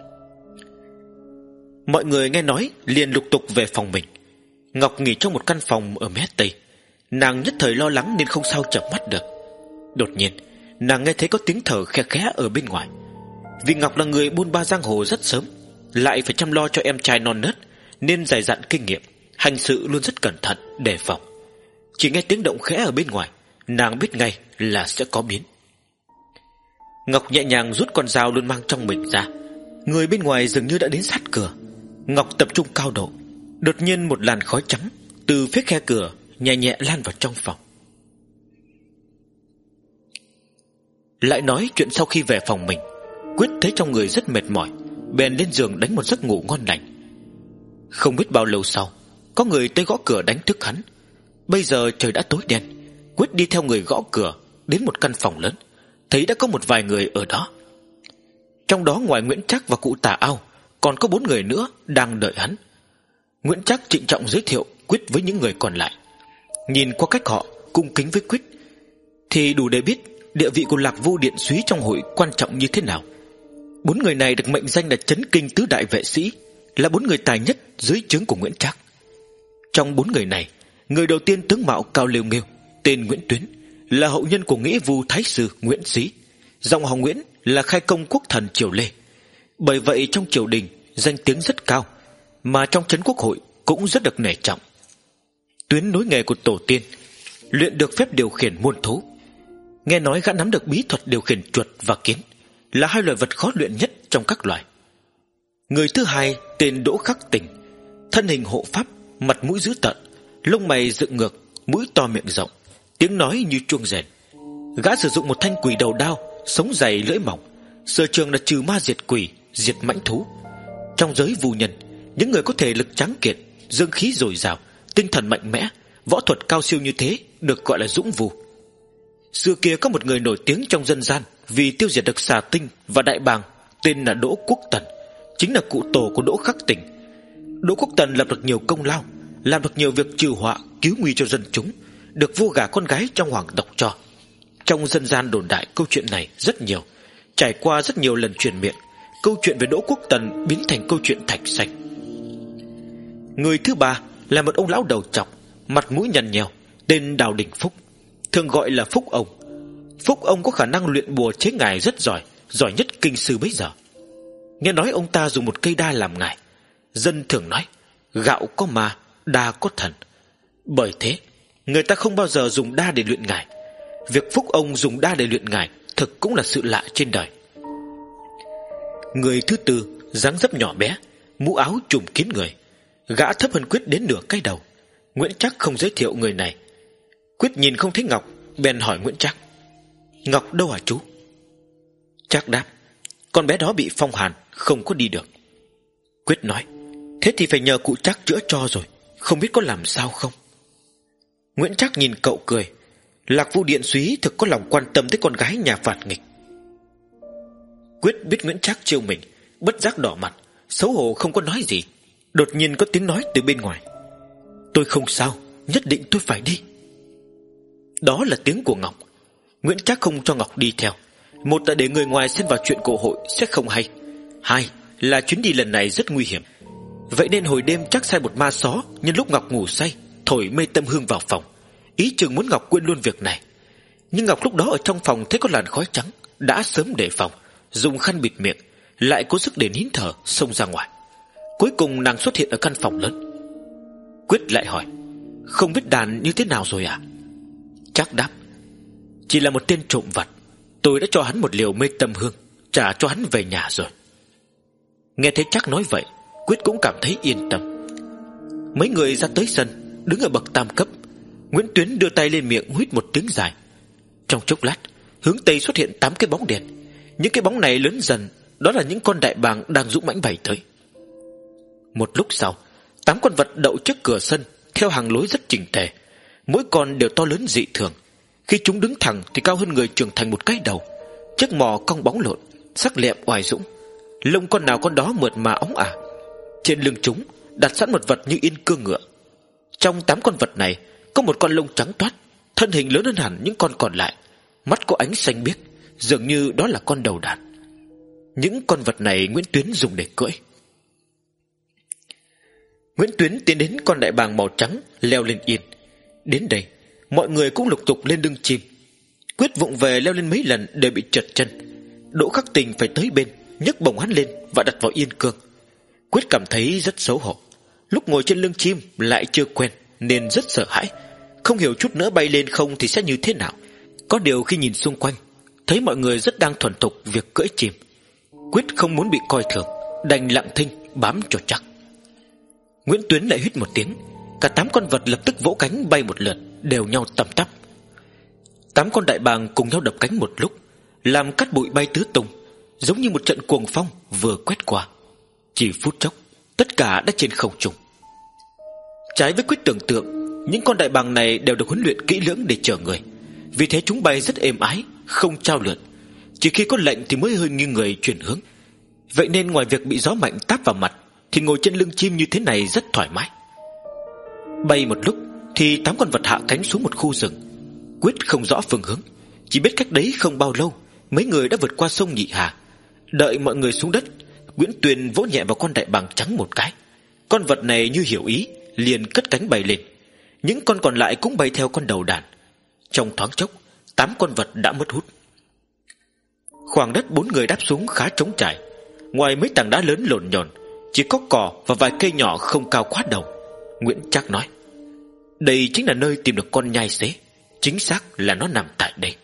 Mọi người nghe nói liền lục tục về phòng mình. Ngọc nghỉ trong một căn phòng ở mé tây. Nàng nhất thời lo lắng nên không sao chợp mắt được. Đột nhiên nàng nghe thấy có tiếng thở khe khẽ ở bên ngoài. Vì Ngọc là người buôn ba giang hồ rất sớm, lại phải chăm lo cho em trai non nớt, nên dày dặn kinh nghiệm, hành sự luôn rất cẩn thận, đề phòng. Chỉ nghe tiếng động khẽ ở bên ngoài, nàng biết ngay là sẽ có biến. Ngọc nhẹ nhàng rút con dao luôn mang trong mình ra. Người bên ngoài dường như đã đến sát cửa. Ngọc tập trung cao độ. Đột nhiên một làn khói trắng từ phía khe cửa nhẹ nhẹ lan vào trong phòng. Lại nói chuyện sau khi về phòng mình, Quyết thấy trong người rất mệt mỏi, bèn lên giường đánh một giấc ngủ ngon lành. Không biết bao lâu sau, có người tới gõ cửa đánh thức hắn. Bây giờ trời đã tối đen. Quyết đi theo người gõ cửa đến một căn phòng lớn, thấy đã có một vài người ở đó. Trong đó ngoài Nguyễn Trác và cụ Tà Ao, còn có bốn người nữa đang đợi hắn. Nguyễn Trác trịnh trọng giới thiệu Quyết với những người còn lại. Nhìn qua cách họ cung kính với Quyết thì đủ để biết địa vị của Lạc Vu Điện Súy trong hội quan trọng như thế nào. Bốn người này được mệnh danh là Chấn Kinh Tứ Đại Vệ Sĩ, là bốn người tài nhất dưới trướng của Nguyễn Trác. Trong bốn người này, người đầu tiên tướng mạo cao lêu nghêu, tên Nguyễn Tuyến, là hậu nhân của nghĩa vu thái sư Nguyễn Xí. Dòng họ Nguyễn là khai công quốc thần triều Lê. Bởi vậy trong triều đình danh tiếng rất cao, mà trong trấn Quốc hội cũng rất được nể trọng. Tuyến nối nghề của tổ tiên, luyện được phép điều khiển muôn thú. Nghe nói gã nắm được bí thuật điều khiển chuột và kiến, là hai loài vật khó luyện nhất trong các loài. Người thứ hai tên Đỗ Khắc Tình, thân hình hộ pháp, mặt mũi dữ tợn, lông mày dựng ngược, mũi to miệng rộng, tiếng nói như chuông rền. Gã sử dụng một thanh quỷ đầu đao, sống dày lưỡi mỏng, sở trường là trừ ma diệt quỷ, diệt mãnh thú. Trong giới vu nhân, những người có thể lực tráng kiện, dương khí dồi dào, tinh thần mạnh mẽ, võ thuật cao siêu như thế được gọi là dũng vu. Xưa kia có một người nổi tiếng trong dân gian vì tiêu diệt được Xà Tinh và Đại Bàng, tên là Đỗ Quốc Tần, chính là cụ tổ của Đỗ Khắc Tình. Đỗ Quốc Tần lập được nhiều công lao, làm được nhiều việc trừ họa, cứu nguy cho dân chúng, được vua gả con gái trong hoàng tộc cho. Trong dân gian đồn đại câu chuyện này rất nhiều, trải qua rất nhiều lần truyền miệng, câu chuyện về Đỗ Quốc Tần biến thành câu chuyện thạch sạch. Người thứ ba là một ông lão đầu trọc, mặt mũi nhăn nheo, tên Đào Đình Phúc, thường gọi là Phúc ông. Phúc ông có khả năng luyện bùa chế ngải rất giỏi, giỏi nhất kinh sư bấy giờ. Nghe nói ông ta dùng một cây đa làm ngải. Dân thường nói gạo có ma, đa có thần. Bởi thế người ta không bao giờ dùng đa để luyện ngải. Việc Phúc ông dùng đa để luyện ngải thực cũng là sự lạ trên đời. Người thứ tư dáng dấp nhỏ bé, mũ áo trùm kín người. Gã thấp hơn Quyết đến nửa cái đầu. Nguyễn Trắc không giới thiệu người này. Quyết nhìn không thấy Ngọc, bèn hỏi Nguyễn Trắc: Ngọc đâu hả chú? Trắc đáp: Con bé đó bị phong hàn, không có đi được. Quyết nói: Thế thì phải nhờ cụ Trắc chữa cho rồi, không biết có làm sao không. Nguyễn Trắc nhìn cậu cười. Lạc Vũ Điện Súy thực có lòng quan tâm tới con gái nhà phạt nghịch. Quyết biết Nguyễn Trắc trêu mình, bất giác đỏ mặt, xấu hổ không có nói gì. Đột nhiên có tiếng nói từ bên ngoài: Tôi không sao, nhất định tôi phải đi. Đó là tiếng của Ngọc. Nguyễn Trắc không cho Ngọc đi theo. Một là để người ngoài xen vào chuyện cổ hội sẽ không hay, hai là chuyến đi lần này rất nguy hiểm. Vậy nên hồi đêm Trắc sai một ma xó nhân lúc Ngọc ngủ say thổi mê tâm hương vào phòng, ý chừng muốn Ngọc quên luôn việc này. Nhưng Ngọc lúc đó ở trong phòng thấy có làn khói trắng, đã sớm đề phòng, dùng khăn bịt miệng, lại cố sức để nín thở xông ra ngoài. Cuối cùng nàng xuất hiện ở căn phòng lớn. Quyết lại hỏi: Không biết đàn như thế nào rồi à? Trắc đáp: Chỉ là một tên trộm vặt. Tôi đã cho hắn một liều mê tâm hương, trả cho hắn về nhà rồi. Nghe thấy Trắc nói vậy, Quyết cũng cảm thấy yên tâm. Mấy người ra tới sân, đứng ở bậc tam cấp. Nguyễn Tuyến đưa tay lên miệng huýt một tiếng dài. Trong chốc lát, hướng tây xuất hiện tám cái bóng đèn. Những cái bóng này lớn dần, đó là những con đại bàng đang dũng mãnh bay tới. Một lúc sau, tám con vật đậu trước cửa sân theo hàng lối rất chỉnh tề. Mỗi con đều to lớn dị thường. Khi chúng đứng thẳng thì cao hơn người trưởng thành một cái đầu. Chiếc mỏ cong bóng lộn, sắc lẹm oai dũng. Lông con nào con đó mượt mà óng ả. Trên lưng chúng đặt sẵn một vật như yên cương ngựa. Trong tám con vật này có một con lông trắng toát, thân hình lớn hơn hẳn những con còn lại, mắt có ánh xanh biếc, dường như đó là con đầu đàn. Những con vật này Nguyễn Tuyến dùng để cưỡi. Nguyễn Tuyến tiến đến con đại bàng màu trắng leo lên yên. Đến đây mọi người cũng lục tục lên lưng chim. Quyết vụng về leo lên mấy lần đều bị trật chân. Đỗ Khắc Tình phải tới bên nhấc bổng hắn lên và đặt vào yên cương. Quyết cảm thấy rất xấu hổ. Lúc ngồi trên lưng chim lại chưa quen nên rất sợ hãi, không hiểu chút nữa bay lên không thì sẽ như thế nào. Có điều khi nhìn xung quanh, thấy mọi người rất đang thuần thục việc cưỡi chim. Quyết không muốn bị coi thường, đành lặng thinh bám cho chắc. Nguyễn Tuyến lại huýt một tiếng, cả tám con vật lập tức vỗ cánh bay một lượt, đều nhau tầm tắp. Tám con đại bàng cùng nhau đập cánh một lúc, làm cát bụi bay tứ tung, giống như một trận cuồng phong vừa quét qua. Chỉ phút chốc, tất cả đã trên không trung. Trái với Quyết tưởng tượng, những con đại bàng này đều được huấn luyện kỹ lưỡng để chở người. Vì thế chúng bay rất êm ái, không trao lượn. Chỉ khi có lệnh thì mới hơi nghiêng người chuyển hướng. Vậy nên ngoài việc bị gió mạnh táp vào mặt, thì ngồi trên lưng chim như thế này rất thoải mái. Bay một lúc thì tám con vật hạ cánh xuống một khu rừng. Quyết không rõ phương hướng, chỉ biết cách đấy không bao lâu mấy người đã vượt qua sông Nhị Hà. Đợi mọi người xuống đất, Nguyễn Tuyền vỗ nhẹ vào con đại bàng trắng một cái. Con vật này như hiểu ý, liền cất cánh bay lên. Những con còn lại cũng bay theo con đầu đàn. Trong thoáng chốc, tám con vật đã mất hút. Khoảng đất bốn người đáp xuống khá trống trải. Ngoài mấy tảng đá lớn lộn nhồn, chỉ có cỏ và vài cây nhỏ không cao quá đầu. Nguyễn Trắc nói: Đây chính là nơi tìm được con nhai xế. Chính xác là nó nằm tại đây.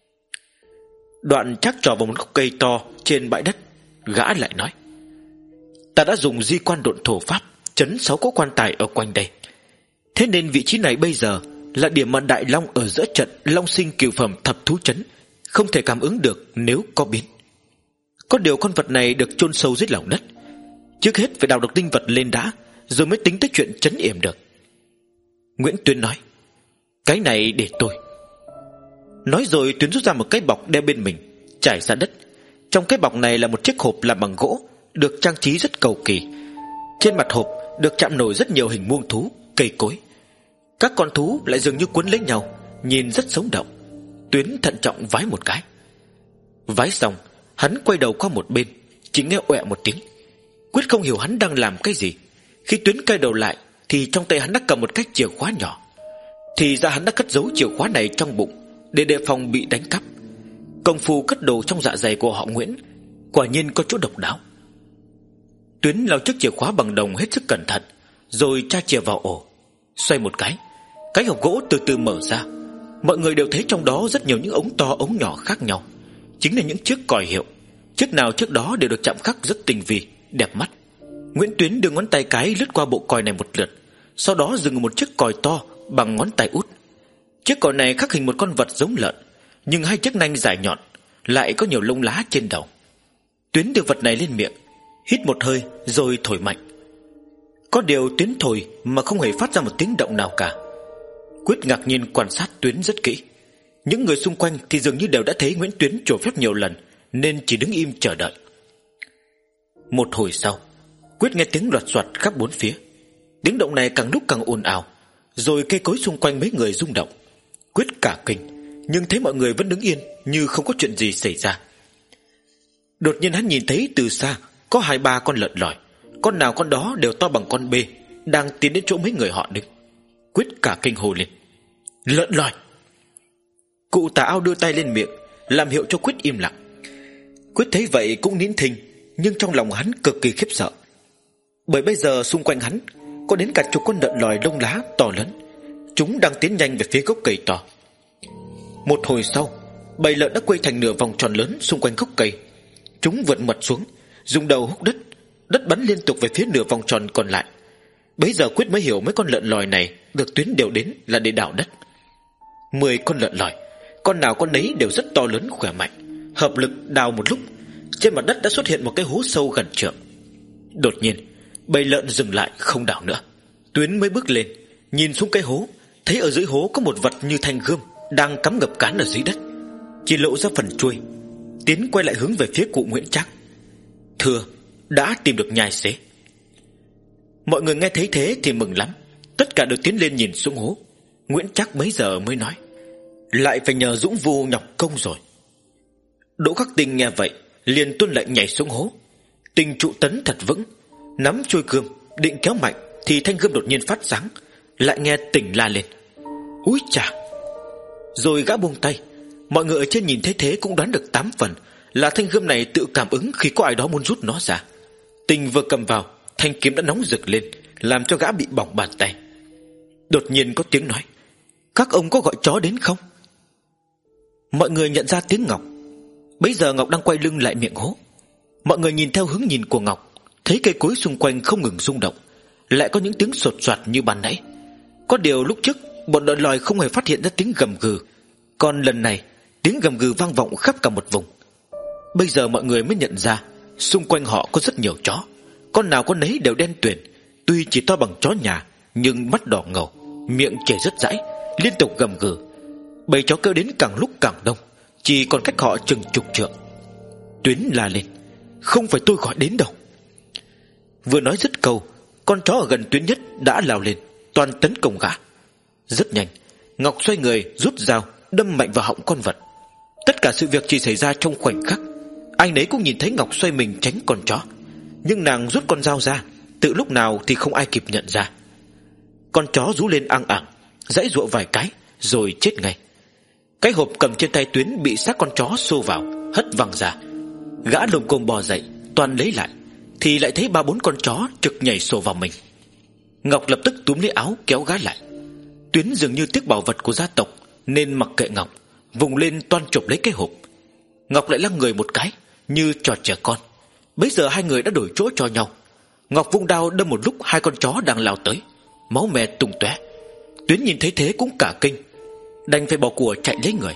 Đoạn Trắc trò vào một gốc cây to trên bãi đất. Gã lại nói: Ta đã dùng di quan độn thổ pháp trấn sáu cỗ quan tài ở quanh đây. Thế nên vị trí này bây giờ là điểm mà Đại Long ở giữa trận Long Sinh cửu phẩm thập thú trấn không thể cảm ứng được nếu có biến. Có điều con vật này được chôn sâu dưới lòng đất. Trước hết phải đào được linh vật lên đã, rồi mới tính tới chuyện trấn yểm được. Nguyễn Tuyến nói: Cái này để tôi. Nói rồi Tuyến rút ra một cái bọc đeo bên mình, trải ra đất. Trong cái bọc này là một chiếc hộp làm bằng gỗ, được trang trí rất cầu kỳ. Trên mặt hộp được chạm nổi rất nhiều hình muông thú, cây cối. Các con thú lại dường như quấn lấy nhau, nhìn rất sống động. Tuyến thận trọng vái một cái. Vái xong, hắn quay đầu qua một bên, chỉ nghe oẹ một tiếng. Quyết không hiểu hắn đang làm cái gì. Khi Tuyến quay đầu lại thì trong tay hắn đã cầm một cái chìa khóa nhỏ. Thì ra hắn đã cất giấu chìa khóa này trong bụng để đề phòng bị đánh cắp. Công phu cất đồ trong dạ dày của họ Nguyễn quả nhiên có chỗ độc đáo. Tuyến lau chiếc chìa khóa bằng đồng hết sức cẩn thận, rồi tra chìa vào ổ. Xoay một cái, cái hộp gỗ từ từ mở ra. Mọi người đều thấy trong đó rất nhiều những ống to ống nhỏ khác nhau, chính là những chiếc còi hiệu. Chiếc nào trước đó đều được chạm khắc rất tinh vi, đẹp mắt. Nguyễn Tuyến đưa ngón tay cái lướt qua bộ còi này một lượt, sau đó dừng một chiếc còi to bằng ngón tay út. Chiếc còi này khắc hình một con vật giống lợn, nhưng hai chiếc nanh dài nhọn, lại có nhiều lông lá trên đầu. Tuyến đưa vật này lên miệng, hít một hơi rồi thổi mạnh. Có điều Tuyến thổi mà không hề phát ra một tiếng động nào cả. Quyết ngạc nhiên quan sát Tuyến rất kỹ. Những người xung quanh thì dường như đều đã thấy Nguyễn Tuyến trổ phép nhiều lần, nên chỉ đứng im chờ đợi. Một hồi sau, Quyết nghe tiếng loạt soạt khắp bốn phía. Tiếng động này càng lúc càng ồn ào, rồi cây cối xung quanh mấy người rung động. Quyết cả kinh, nhưng thấy mọi người vẫn đứng yên như không có chuyện gì xảy ra. Đột nhiên hắn nhìn thấy từ xa có hai ba con lợn lỏi, con nào con đó đều to bằng con bê, đang tiến đến chỗ mấy người họ đứng. Quyết cả kinh hô lên: lợn lỏi! Cụ Tà Ao đưa tay lên miệng làm hiệu cho Quyết im lặng. Quyết thấy vậy cũng nín thinh, nhưng trong lòng hắn cực kỳ khiếp sợ. Bởi bây giờ xung quanh hắn có đến cả chục con lợn lòi lông lá to lớn, chúng đang tiến nhanh về phía gốc cây to. Một hồi sau, bầy lợn đã quay thành nửa vòng tròn lớn xung quanh gốc cây. Chúng vượt mật xuống, dùng đầu húc đất, đất bắn liên tục về phía nửa vòng tròn còn lại. Bấy giờ Quyết mới hiểu mấy con lợn lòi này được Tuyến điều đến là để đào đất. Mười con lợn lòi, con nào con nấy đều rất to lớn khỏe mạnh, hợp lực đào một lúc, trên mặt đất đã xuất hiện một cái hố sâu gần trượng. Đột nhiên, bầy lợn dừng lại không đào nữa. Tuyến mới bước lên, nhìn xuống cái hố, thấy ở dưới hố có một vật như thanh gươm đang cắm ngập cán ở dưới đất, chỉ lộ ra phần chuôi. Tiến quay lại hướng về phía cụ Nguyễn Trác: thưa, đã tìm được nhai xế. Mọi người nghe thấy thế thì mừng lắm, tất cả đều tiến lên nhìn xuống hố. Nguyễn Trác bấy giờ mới nói: lại phải nhờ Dũng Vu nhọc công rồi. Đỗ Khắc Tinh nghe vậy liền tuân lệnh nhảy xuống hố. Tinh trụ tấn thật vững, nắm chuôi cương định kéo mạnh thì thanh gươm đột nhiên phát sáng, lại nghe Tỉnh la lên: úi chà! Rồi gã buông tay. Mọi người ở trên nhìn thấy thế cũng đoán được tám phần là thanh gươm này tự cảm ứng khi có ai đó muốn rút nó ra. Tình vừa cầm vào, thanh kiếm đã nóng rực lên, làm cho gã bị bỏng bàn tay. Đột nhiên có tiếng nói: các ông có gọi chó đến không? Mọi người nhận ra tiếng Ngọc. Bấy giờ Ngọc đang quay lưng lại miệng hố. Mọi người nhìn theo hướng nhìn của Ngọc, thấy cây cối xung quanh không ngừng rung động, lại có những tiếng sột soạt như ban nãy. Có điều lúc trước bọn lợn lòi không hề phát hiện ra tiếng gầm gừ, còn lần này tiếng gầm gừ vang vọng khắp cả một vùng. Bây giờ mọi người mới nhận ra xung quanh họ có rất nhiều chó, con nào con nấy đều đen tuyền, tuy chỉ to bằng chó nhà nhưng mắt đỏ ngầu, miệng chảy rất dãi, liên tục gầm gừ. Bầy chó kêu đến càng lúc càng đông, chỉ còn cách họ chừng chục trượng. Tuyến la lên: không phải tôi gọi đến đâu. Vừa nói dứt câu, con chó ở gần Tuyến nhất đã lao lên, toàn tấn công gã. Rất nhanh, Ngọc xoay người rút dao đâm mạnh vào họng con vật. Tất cả sự việc chỉ xảy ra trong khoảnh khắc. Ai nấy cũng nhìn thấy Ngọc xoay mình tránh con chó, nhưng nàng rút con dao ra từ lúc nào thì không ai kịp nhận ra. Con chó rú lên ăng ảng, giãy giụa vài cái rồi chết ngay. Cái hộp cầm trên tay Tuyến bị xác con chó xô vào, hất văng ra. Gã lồm cồm bò dậy, toàn lấy lại thì lại thấy ba bốn con chó trực nhảy xô vào mình. Ngọc lập tức túm lấy áo kéo gã lại. Tuyến dường như tiếc bảo vật của gia tộc nên mặc kệ Ngọc, vùng lên toan chộp lấy cái hộp. Ngọc lại lăng người một cái như trò trẻ con. Bấy giờ hai người đã đổi chỗ cho nhau. Ngọc vung đao đâm một lúc hai con chó đang lao tới, máu me tung tóe. Tuyến nhìn thấy thế cũng cả kinh, đành phải bỏ của chạy lấy người.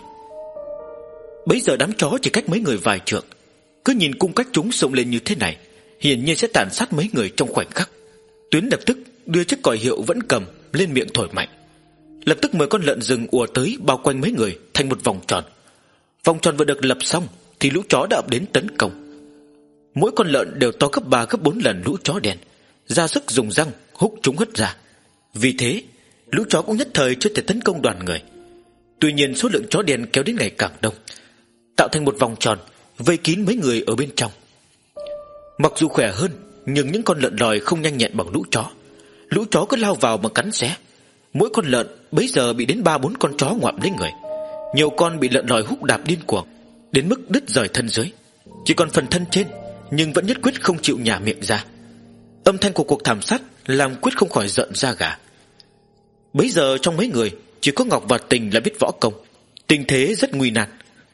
Bấy giờ đám chó chỉ cách mấy người vài trượng, cứ nhìn cung cách chúng xông lên như thế này, hiển nhiên sẽ tàn sát mấy người trong khoảnh khắc. Tuyến lập tức đưa chiếc còi hiệu vẫn cầm lên miệng thổi mạnh. Lập tức mười con lợn rừng ùa tới bao quanh mấy người thành một vòng tròn. Vòng tròn vừa được lập xong thì lũ chó đã ập đến tấn công. Mỗi con lợn đều to gấp ba gấp bốn lần lũ chó đen, ra sức dùng răng húc chúng hất ra. Vì thế lũ chó cũng nhất thời chưa thể tấn công đoàn người. Tuy nhiên số lượng chó đen kéo đến ngày càng đông, tạo thành một vòng tròn vây kín mấy người ở bên trong. Mặc dù khỏe hơn, nhưng những con lợn lòi không nhanh nhẹn bằng lũ chó, lũ chó cứ lao vào mà cắn xé. Mỗi con lợn bấy giờ bị đến ba bốn con chó ngoạm lấy người. Nhiều con bị lợn lòi húc đạp điên cuồng đến mức đứt rời thân dưới, chỉ còn phần thân trên nhưng vẫn nhất quyết không chịu nhả miệng ra. Âm thanh của cuộc thảm sát làm Quyết không khỏi giận da gà. Bấy giờ trong mấy người chỉ có Ngọc và Tình là biết võ công. Tình thế rất nguy nan.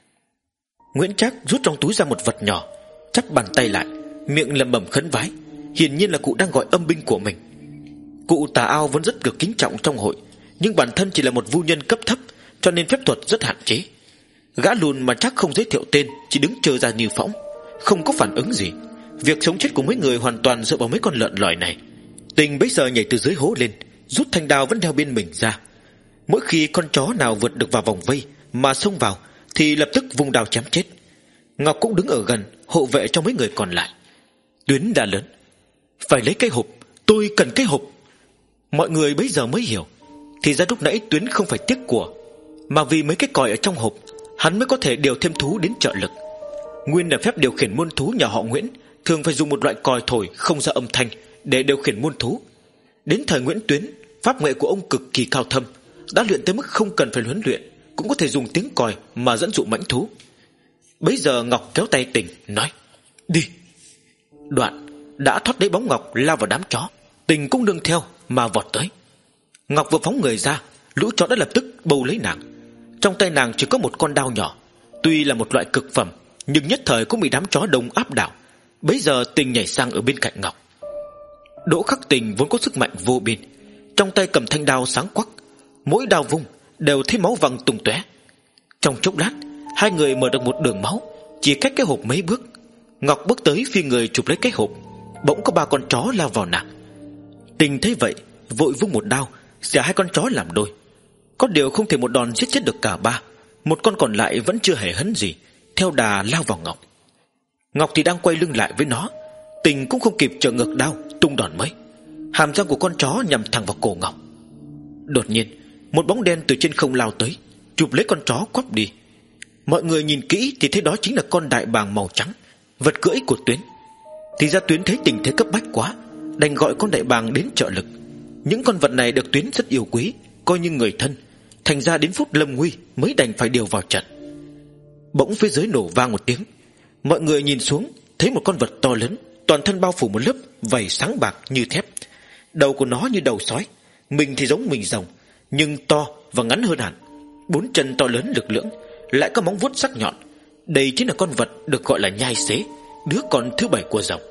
Nguyễn Trác rút trong túi ra một vật nhỏ, chắp bàn tay lại, miệng lẩm bẩm khấn vái. Hiển nhiên là cụ đang gọi âm binh của mình. Cụ Tà Ao vẫn rất được kính trọng trong hội, nhưng bản thân chỉ là một vu nhân cấp thấp, cho nên phép thuật rất hạn chế. Gã lùn mà chắc không giới thiệu tên, chỉ đứng chờ ra như phỗng, không có phản ứng gì. Việc sống chết của mấy người hoàn toàn dựa vào mấy con lợn lòi này. Tình bấy giờ nhảy từ dưới hố lên, rút thanh đao vẫn đeo bên mình ra. Mỗi khi con chó nào vượt được vào vòng vây mà xông vào thì lập tức vung đao chém chết. Ngọc cũng đứng ở gần hộ vệ cho mấy người còn lại. Tuyến đã lớn: phải lấy cái hộp, tôi cần cái hộp. Mọi người bấy giờ mới hiểu, thì ra lúc nãy Tuyến không phải tiếc của, mà vì mấy cái còi ở trong hộp, hắn mới có thể điều thêm thú đến trợ lực. Nguyên là phép điều khiển muôn thú nhà họ Nguyễn thường phải dùng một loại còi thổi không ra âm thanh để điều khiển muôn thú. Đến thời Nguyễn Tuyến, pháp nghệ của ông cực kỳ cao thâm, đã luyện tới mức không cần phải huấn luyện cũng có thể dùng tiếng còi mà dẫn dụ mãnh thú. Bấy giờ Ngọc kéo tay Tình nói: đi. Đoạn đã thoát lấy bóng Ngọc lao vào đám chó. Tình cũng nương theo mà vọt tới. Ngọc vừa phóng người ra, lũ chó đã lập tức bâu lấy nàng. Trong tay nàng chỉ có một con đao nhỏ, tuy là một loại cực phẩm, nhưng nhất thời cũng bị đám chó đông áp đảo. Bấy giờ Tình nhảy sang ở bên cạnh Ngọc. Đỗ Khắc Tình vốn có sức mạnh vô biên, trong tay cầm thanh đao sáng quắc, mỗi đao vung đều thấy máu văng tung tóe. Trong chốc lát, hai người mở được một đường máu, chỉ cách cái hộp mấy bước. Ngọc bước tới phi người chụp lấy cái hộp, bỗng có ba con chó lao vào nàng. Tình thấy vậy, vội vung một đao xẻ hai con chó làm đôi. Có điều không thể một đòn giết chết được cả ba. Một con còn lại vẫn chưa hề hấn gì, theo đà lao vào Ngọc. Ngọc thì đang quay lưng lại với nó. Tình cũng không kịp trở ngược đao, tung đòn mới. Hàm răng của con chó nhằm thẳng vào cổ Ngọc. Đột nhiên, một bóng đen từ trên không lao tới, chụp lấy con chó quắp đi. Mọi người nhìn kỹ thì thấy đó chính là con đại bàng màu trắng, vật cưỡi của Tuyến. Thì ra Tuyến thấy tình thế cấp bách quá, đành gọi con đại bàng đến trợ lực. Những con vật này được Tuyến rất yêu quý, coi như người thân, thành ra đến phút lâm nguy mới đành phải điều vào trận. Bỗng phía dưới nổ vang một tiếng. Mọi người nhìn xuống, thấy một con vật to lớn, toàn thân bao phủ một lớp vảy sáng bạc như thép. Đầu của nó như đầu sói, mình thì giống mình rồng, nhưng to và ngắn hơn hẳn. Bốn chân to lớn lực lưỡng, lại có móng vuốt sắc nhọn. Đây chính là con vật được gọi là nhai xế, đứa con thứ bảy của rồng.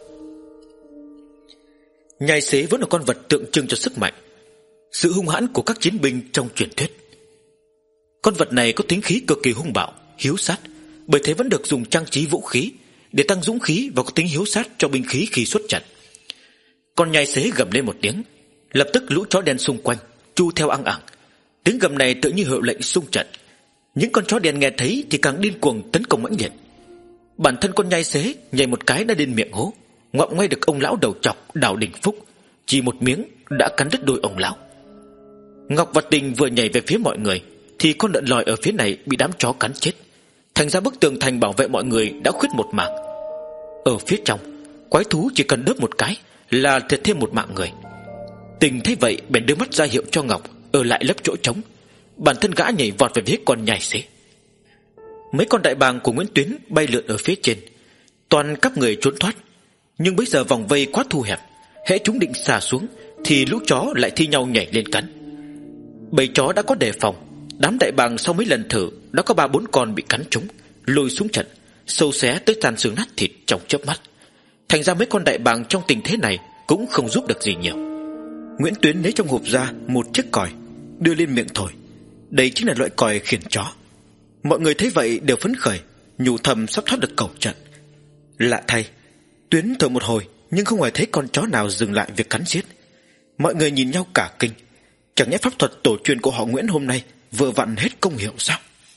Nhai xế vẫn là con vật tượng trưng cho sức mạnh, sự hung hãn của các chiến binh trong truyền thuyết. Con vật này có tính khí cực kỳ hung bạo, hiếu sát, bởi thế vẫn được dùng trang trí vũ khí để tăng dũng khí và có tính hiếu sát cho binh khí khi xuất trận. Con nhai xế gầm lên một tiếng, lập tức lũ chó đen xung quanh chu theo ăng ẳng. Tiếng gầm này tự như hiệu lệnh xung trận. Những con chó đen nghe thấy thì càng điên cuồng tấn công mãnh liệt. Bản thân con nhai xế nhảy một cái đã lên miệng hố, ngoạm ngay được ông lão đầu trọc Đào Đình Phúc, chỉ một miếng đã cắn đứt đôi ông lão. Ngọc và Tình vừa nhảy về phía mọi người thì con lợn lòi ở phía này bị đám chó cắn chết, thành ra bức tường thành bảo vệ mọi người đã khuyết một mảng. Ở phía trong, quái thú chỉ cần đớp một cái là thiệt thêm một mạng người. Tình thấy vậy bèn đưa mắt ra hiệu cho Ngọc ở lại lấp chỗ trống. Bản thân gã nhảy vọt về phía con nhai xế. Mấy con đại bàng của Nguyễn Tuyến bay lượn ở phía trên, toàn các người trốn thoát. Nhưng bây giờ vòng vây quá thu hẹp, hễ chúng định xả xuống thì lũ chó lại thi nhau nhảy lên cắn. Bầy chó đã có đề phòng, đám đại bàng sau mấy lần thử đã có ba bốn con bị cắn trúng, lôi xuống trận, sâu xé tới tan xương nát thịt trong chớp mắt. Thành ra mấy con đại bàng trong tình thế này cũng không giúp được gì nhiều. Nguyễn Tuyến lấy trong hộp ra một chiếc còi, đưa lên miệng thổi. Đây chính là loại còi khiển chó. Mọi người thấy vậy đều phấn khởi, nhủ thầm sắp thoát được cổng trận. Lạ thay, Tuyến thổi một hồi nhưng không hề thấy con chó nào dừng lại việc cắn giết. Mọi người nhìn nhau cả kinh. Chẳng nhẽ pháp thuật tổ truyền của họ Nguyễn hôm nay vừa vặn hết công hiệu sao?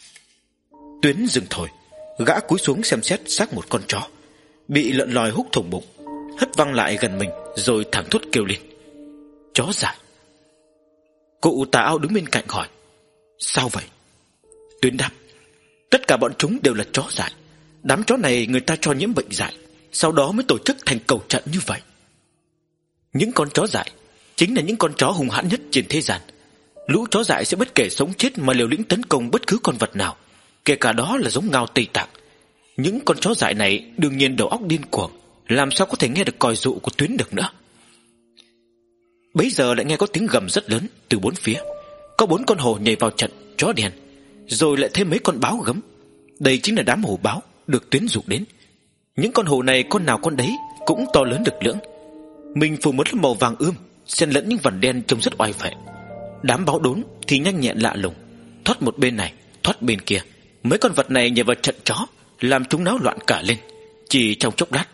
Tuyến dừng thổi, gã cúi xuống xem xét xác một con chó bị lợn lòi húc thủng bụng, hất văng lại gần mình rồi thẳng thốt kêu lên: chó dại. Cụ Tà Ao đứng bên cạnh hỏi: sao vậy? Tuyến đáp: tất cả bọn chúng đều là chó dại. Đám chó này người ta cho nhiễm bệnh dại, sau đó mới tổ chức thành cầu trận như vậy. Những con chó dại chính là những con chó hung hãn nhất trên thế gian. Lũ chó dại sẽ bất kể sống chết mà liều lĩnh tấn công bất cứ con vật nào, kể cả đó là giống ngao Tây Tạng. Những con chó dại này đương nhiên đầu óc điên cuồng, làm sao có thể nghe được còi dụ của Tuyến được nữa. Bấy giờ lại nghe có tiếng gầm rất lớn từ bốn phía. Có bốn con hổ nhảy vào trận chó đen, rồi lại thêm mấy con báo gấm. Đây chính là đám hổ báo được Tuyến dụ đến. Những con hổ này con nào con đấy cũng to lớn lực lưỡng, mình phủ một lớp màu vàng ươm xen lẫn những vằn đen trông rất oai vệ. Đám báo đốn thì nhanh nhẹn lạ lùng, thoát một bên này thoát bên kia. Mấy con vật này nhảy vào trận chó, làm chúng náo loạn cả lên. Chỉ trong chốc lát,